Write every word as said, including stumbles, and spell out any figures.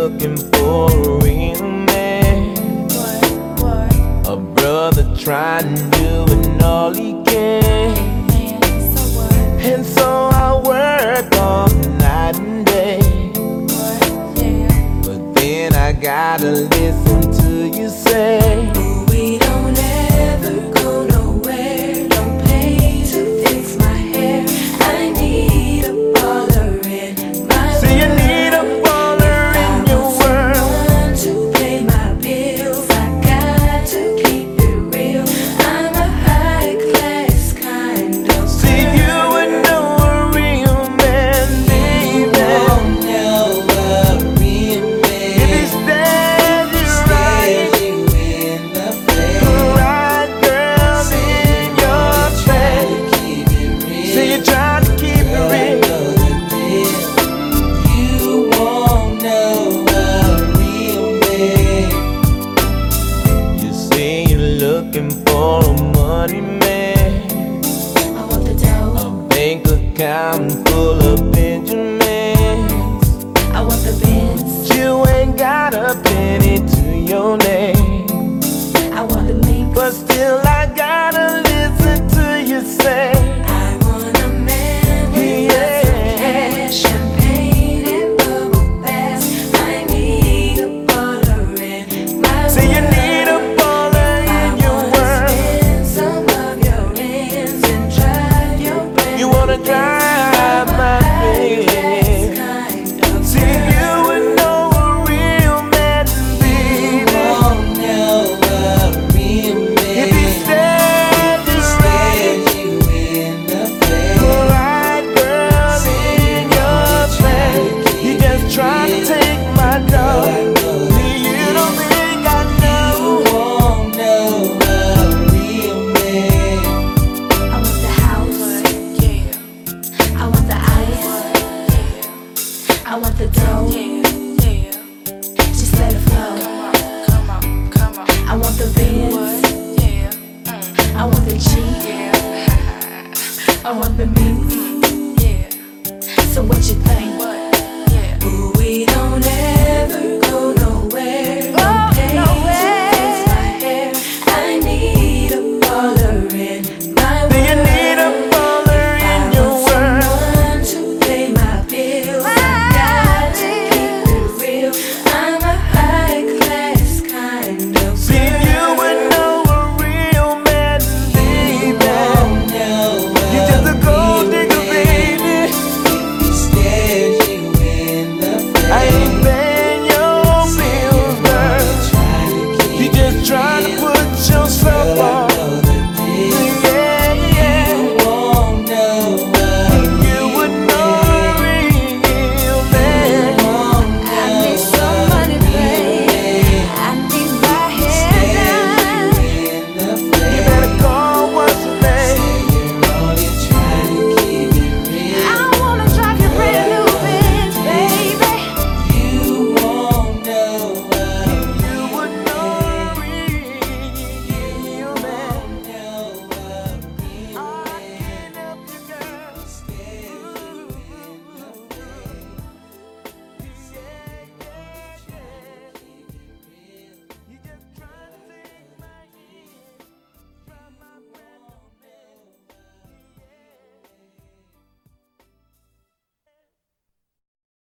looking for a real man, What, what? a brother trying to doing all he can. Man, so what? And so I work all night and day, What? Yeah. but then I gotta listen to you say, We don't ever go nowhere. Don't pay to fix my hair. I need a baller in my so you need a baller in your world. someone to pay my bills. I got to keep it real. I'm a high class kind of See, you would know a real man, baby. Know a real man. If he stares you right, Stares you in the face. right girl in your face. Keep it real. So you try to keep it real. You won't know a real man. You say you're looking for a money man, I want the dough. a bank account full of Benjamins. I want the Benz. You ain't got a penny to your name, I want the mink. but still I gotta listen to you say, I want a man with lots of cash, champagne and bubble baths. I need a baller in my say you world. need a baller I in your wanna world. spend some of your ends and drive your brand You wanna new drive Benz. my I'm a Benz. high-class kind of See, you girl. would know a real man, baby. Won't know a real If he man. stares you right, Stares you in the face. right girl in your face. You just try to take my dough. See, you don't think I know. Won't know a real man. I want the house, yeah. I want the ice, yeah. I want the dough, yeah. Just let it flow. Come on, come on, I want the Benz, yeah. Mm, I want the Jeep, yeah. I want the mix. Yeah. So what you think? What? Yeah. Ooh, we don't